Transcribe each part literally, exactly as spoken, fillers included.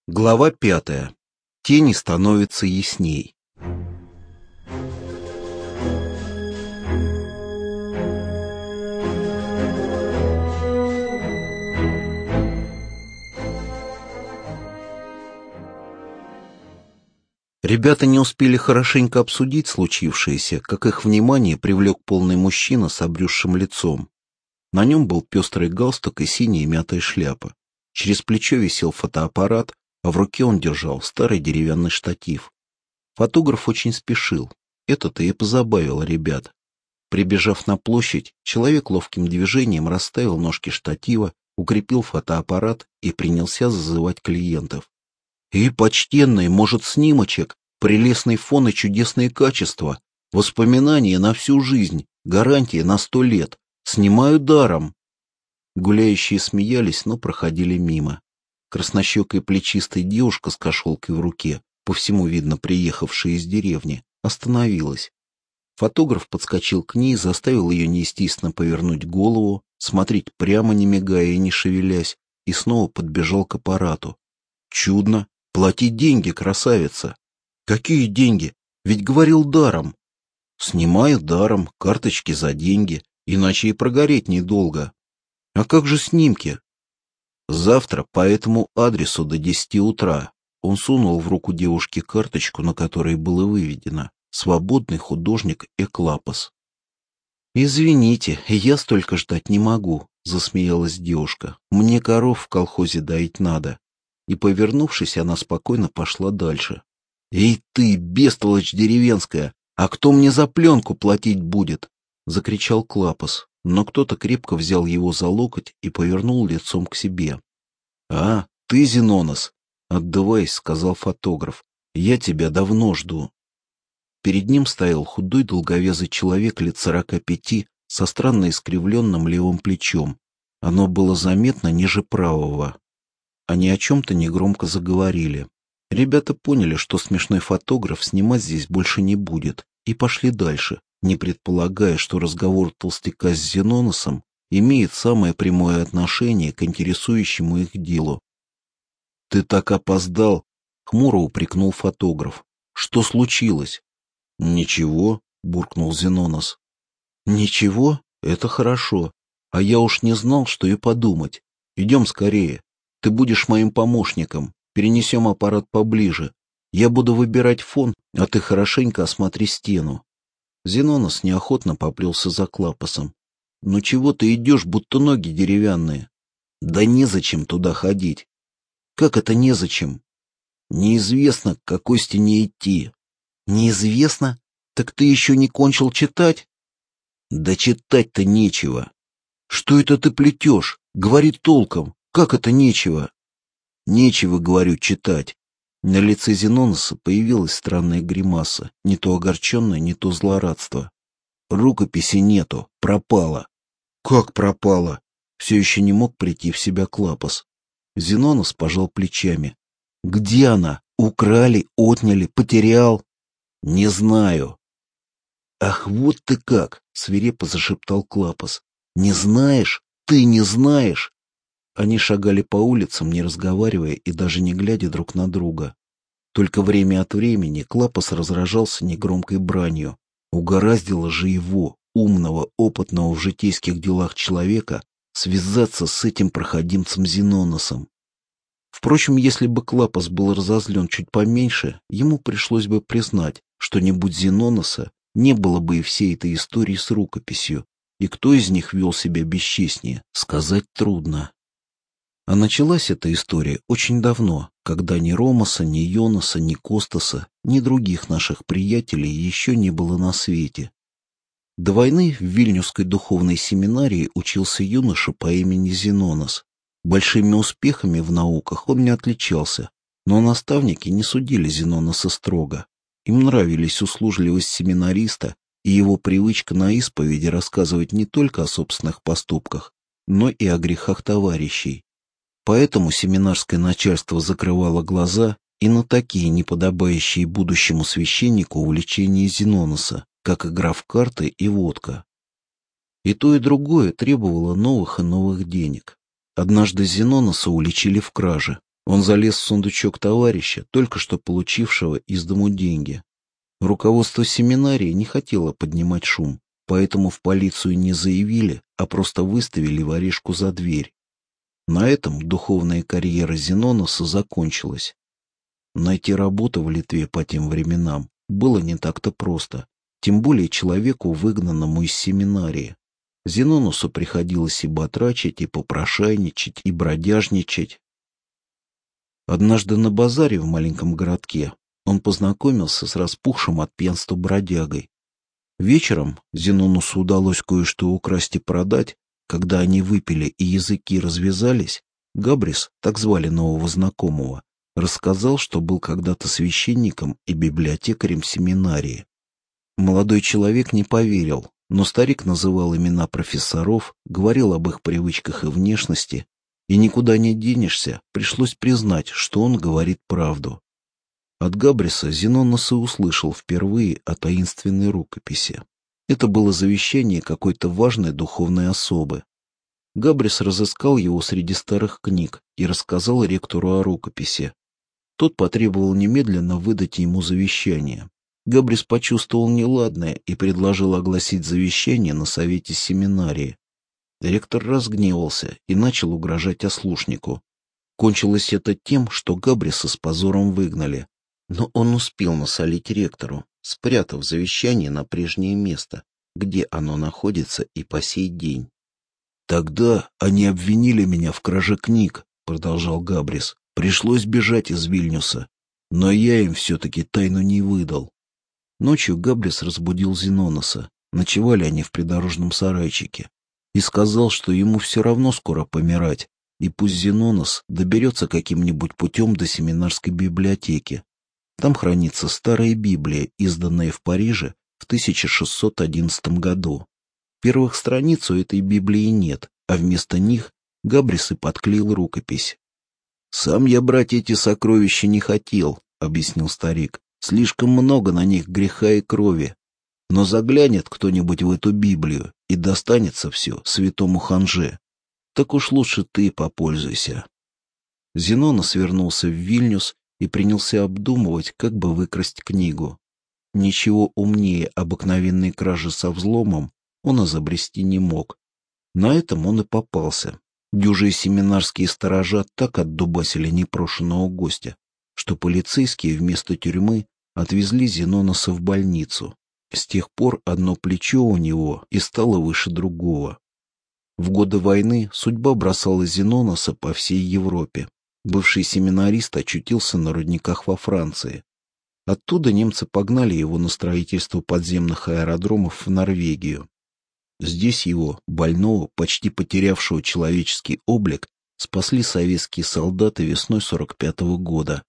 Глава пятая. Тени становятся ясней. Ребята не успели хорошенько обсудить случившееся, как их внимание привлек полный мужчина с обрюзшим лицом. На нем был пестрый галстук и синяя мятая шляпа. Через плечо висел фотоаппарат, а в руке он держал старый деревянный штатив. Фотограф очень спешил. Это-то и позабавило ребят. Прибежав на площадь, человек ловким движением расставил ножки штатива, укрепил фотоаппарат и принялся зазывать клиентов. «И, почтенный, может, снимочек, прелестный фон и чудесные качества, воспоминания на всю жизнь, гарантия на сто лет, снимаю даром». Гуляющие смеялись, но проходили мимо. Краснощекая плечистая девушка с кошелкой в руке, по всему видно приехавшая из деревни, остановилась. Фотограф подскочил к ней, заставил ее неестественно повернуть голову, смотреть прямо, не мигая и не шевелясь, и снова подбежал к аппарату. «Чудно! Плати деньги, красавица!» «Какие деньги? Ведь говорил даром!» «Снимаю даром, карточки за деньги, иначе и прогореть недолго». «А как же снимки?» «Завтра по этому адресу до десяти утра». Он сунул в руку девушке карточку, на которой было выведено «Свободный художник Эклапос». «Извините, я столько ждать не могу», — засмеялась девушка. «Мне коров в колхозе доить надо». И, повернувшись, она спокойно пошла дальше. «Эй ты, бестолочь деревенская, а кто мне за пленку платить будет?» — закричал Клапос, но кто-то крепко взял его за локоть и повернул лицом к себе. «А, ты, Зенонос?» «Отдувайся», — сказал фотограф. «Я тебя давно жду». Перед ним стоял худой долговязый человек лет сорока пяти со странно искривленным левым плечом. Оно было заметно ниже правого. Они о чем-то негромко заговорили. Ребята поняли, что смешной фотограф снимать здесь больше не будет, и пошли дальше, не предполагая, что разговор толстяка с Зеноносом имеет самое прямое отношение к интересующему их делу. «Ты так опоздал!» — хмуро упрекнул фотограф. «Что случилось?» «Ничего», — буркнул Зенонос. «Ничего? Это хорошо. А я уж не знал, что и подумать. Идем скорее. Ты будешь моим помощником. Перенесем аппарат поближе. Я буду выбирать фон, а ты хорошенько осмотри стену». Зенонос неохотно поплелся за Клапосом. «Ну чего ты идешь, будто ноги деревянные?» «Да незачем туда ходить». «Как это незачем?» «Неизвестно, к какой стене идти». «Неизвестно? Так ты еще не кончил читать?» «Да читать-то нечего». «Что это ты плетешь? Говори толком. Как это нечего?» «Нечего, говорю, читать». На лице Зеноноса появилась странная гримаса, не то огорченное, не то злорадство. «Рукописи нету, пропала». «Как пропала?» Все еще не мог прийти в себя Клапос. Зенонос пожал плечами. «Где она? Украли, отняли, потерял?» «Не знаю». «Ах, вот ты как!» — свирепо зашептал Клапос. «Не знаешь? Ты не знаешь?» Они шагали по улицам, не разговаривая и даже не глядя друг на друга. Только время от времени Клапос разражался негромкой бранью. Угораздило же его, умного, опытного в житейских делах человека, связаться с этим проходимцем Зеноносом. Впрочем, если бы Клапос был разозлен чуть поменьше, ему пришлось бы признать, что не будь Зеноноса, не было бы и всей этой истории с рукописью, и кто из них вел себя бесчестнее, сказать трудно. А началась эта история очень давно, когда ни Ромаса, ни Йонаса, ни Костаса, ни других наших приятелей еще не было на свете. До войны в Вильнюсской духовной семинарии учился юноша по имени Зенонос. Большими успехами в науках он не отличался, но наставники не судили Зеноноса строго. Им нравились услужливость семинариста и его привычка на исповеди рассказывать не только о собственных поступках, но и о грехах товарищей. Поэтому семинарское начальство закрывало глаза и на такие неподобающие будущему священнику увлечения Зеноноса, как игра в карты и водка. И то, и другое требовало новых и новых денег. Однажды Зеноноса уличили в краже. Он залез в сундучок товарища, только что получившего из дому деньги. Руководство семинарии не хотело поднимать шум, поэтому в полицию не заявили, а просто выставили воришку за дверь. На этом духовная карьера Зеноноса закончилась. Найти работу в Литве по тем временам было не так-то просто, тем более человеку, выгнанному из семинарии. Зеноносу приходилось и батрачить, и попрошайничать, и бродяжничать. Однажды на базаре в маленьком городке он познакомился с распухшим от пьянства бродягой. Вечером Зеноносу удалось кое-что украсть и продать. Когда они выпили и языки развязались, Габрис, так звали нового знакомого, рассказал, что был когда-то священником и библиотекарем семинарии. Молодой человек не поверил, но старик называл имена профессоров, говорил об их привычках и внешности, и никуда не денешься, пришлось признать, что он говорит правду. От Габриса Зенонос и услышал впервые о таинственной рукописи. Это было завещание какой-то важной духовной особы. Габрис разыскал его среди старых книг и рассказал ректору о рукописи. Тот потребовал немедленно выдать ему завещание. Габрис почувствовал неладное и предложил огласить завещание на совете семинарии. Ректор разгневался и начал угрожать ослушнику. Кончилось это тем, что Габриса с позором выгнали. Но он успел насолить ректору, спрятав завещание на прежнее место, где оно находится и по сей день. «Тогда они обвинили меня в краже книг», — продолжал Габрис. «Пришлось бежать из Вильнюса, но я им все-таки тайну не выдал». Ночью Габрис разбудил Зеноноса, ночевали они в придорожном сарайчике, и сказал, что ему все равно скоро помирать, и пусть Зенонос доберется каким-нибудь путем до семинарской библиотеки. Там хранится старая Библия, изданная в Париже в тысяча шестьсот одиннадцатом году. Первых страниц у этой Библии нет, а вместо них Габрис и подклеил рукопись. «Сам я брать эти сокровища не хотел», — объяснил старик. «Слишком много на них греха и крови. Но заглянет кто-нибудь в эту Библию, и достанется все святому ханже. Так уж лучше ты попользуйся». Зенонос вернулся в Вильнюс и принялся обдумывать, как бы выкрасть книгу. Ничего умнее обыкновенной кражи со взломом он изобрести не мог. На этом он и попался. Дюжие семинарские сторожа так отдубасили непрошеного гостя, что полицейские вместо тюрьмы отвезли Зеноноса в больницу. С тех пор одно плечо у него и стало выше другого. В годы войны судьба бросала Зеноноса по всей Европе. Бывший семинарист очутился на рудниках во Франции. Оттуда немцы погнали его на строительство подземных аэродромов в Норвегию. Здесь его, больного, почти потерявшего человеческий облик, спасли советские солдаты весной сорок пятого года.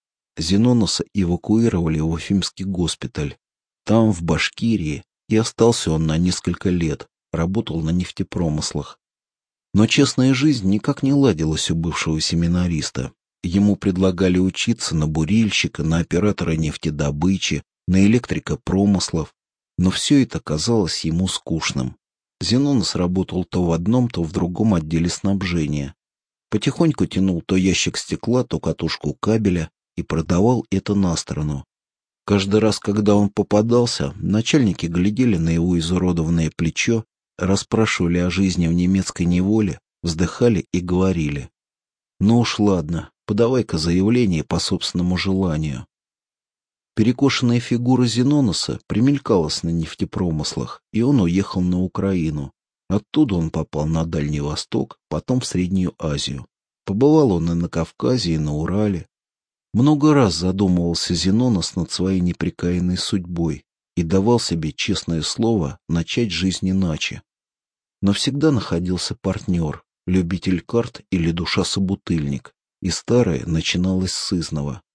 Зеноноса эвакуировали в Уфимский госпиталь. Там, в Башкирии, и остался он на несколько лет, работал на нефтепромыслах. Но честная жизнь никак не ладилась у бывшего семинариста. Ему предлагали учиться на бурильщика, на оператора нефтедобычи, на электрика промыслов, но все это казалось ему скучным. Зенонос работал то в одном, то в другом отделе снабжения. Потихоньку тянул то ящик стекла, то катушку кабеля и продавал это на сторону. Каждый раз, когда он попадался, начальники глядели на его изуродованное плечо, расспрашивали о жизни в немецкой неволе, вздыхали и говорили: «Ну уж ладно, подавай-ка заявление по собственному желанию». Перекошенная фигура Зеноноса примелькалась на нефтепромыслах, и он уехал на Украину. Оттуда он попал на Дальний Восток, потом в Среднюю Азию. Побывал он и на Кавказе, и на Урале. Много раз задумывался Зенонос над своей непрекаянной судьбой и давал себе честное слово начать жизнь иначе. Но всегда находился партнер, любитель карт или душа-собутыльник, и старое начиналось с изного.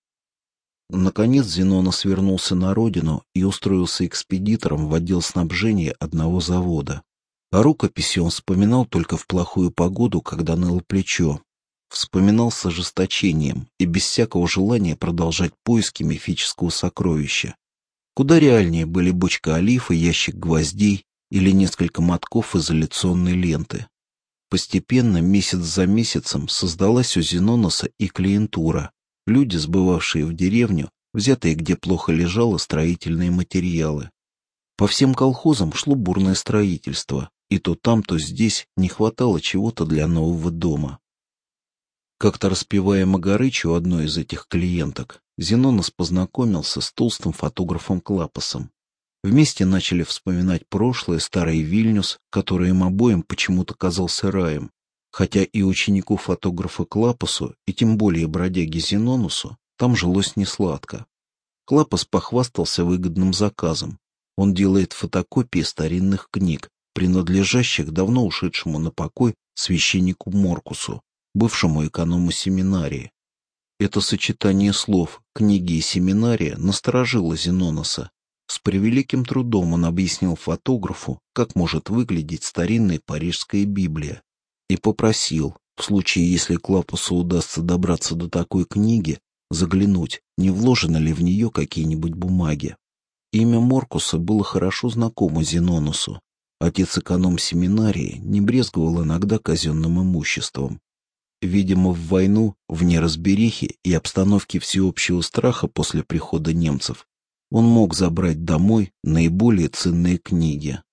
Наконец Зенонос вернулся на родину и устроился экспедитором в отдел снабжения одного завода. О рукописи он вспоминал только в плохую погоду, когда ныло плечо. Вспоминал с ожесточением и без всякого желания продолжать поиски мифического сокровища. Куда реальнее были бочка олив и ящик гвоздей или несколько мотков изоляционной ленты. Постепенно, месяц за месяцем, создалась у Зеноноса и клиентура. Люди, сбывавшие в деревню, взятые где плохо лежало строительные материалы. По всем колхозам шло бурное строительство, и то там, то здесь не хватало чего-то для нового дома. Как-то распевая Магарычу, одной из этих клиенток, Зенонос познакомился с толстым фотографом Клапосом. Вместе начали вспоминать прошлое, старый Вильнюс, который им обоим почему-то казался раем, хотя и ученику фотографа Клапосу, и тем более бродяге Зеноносу, там жилось несладко. Клапос похвастался выгодным заказом. Он делает фотокопии старинных книг, принадлежащих давно ушедшему на покой священнику Моркусу, бывшему эконому семинарии. Это сочетание слов «книги» и «семинария» насторожило Зеноноса. С превеликим трудом он объяснил фотографу, как может выглядеть старинная парижская Библия, и попросил, в случае, если Клапосу удастся добраться до такой книги, заглянуть, не вложены ли в нее какие-нибудь бумаги. Имя Моркуса было хорошо знакомо Зеноносу. Отец-эконом семинарии не брезговал иногда казенным имуществом. Видимо, в войну, в неразберихе и обстановке всеобщего страха после прихода немцев, он мог забрать домой наиболее ценные книги.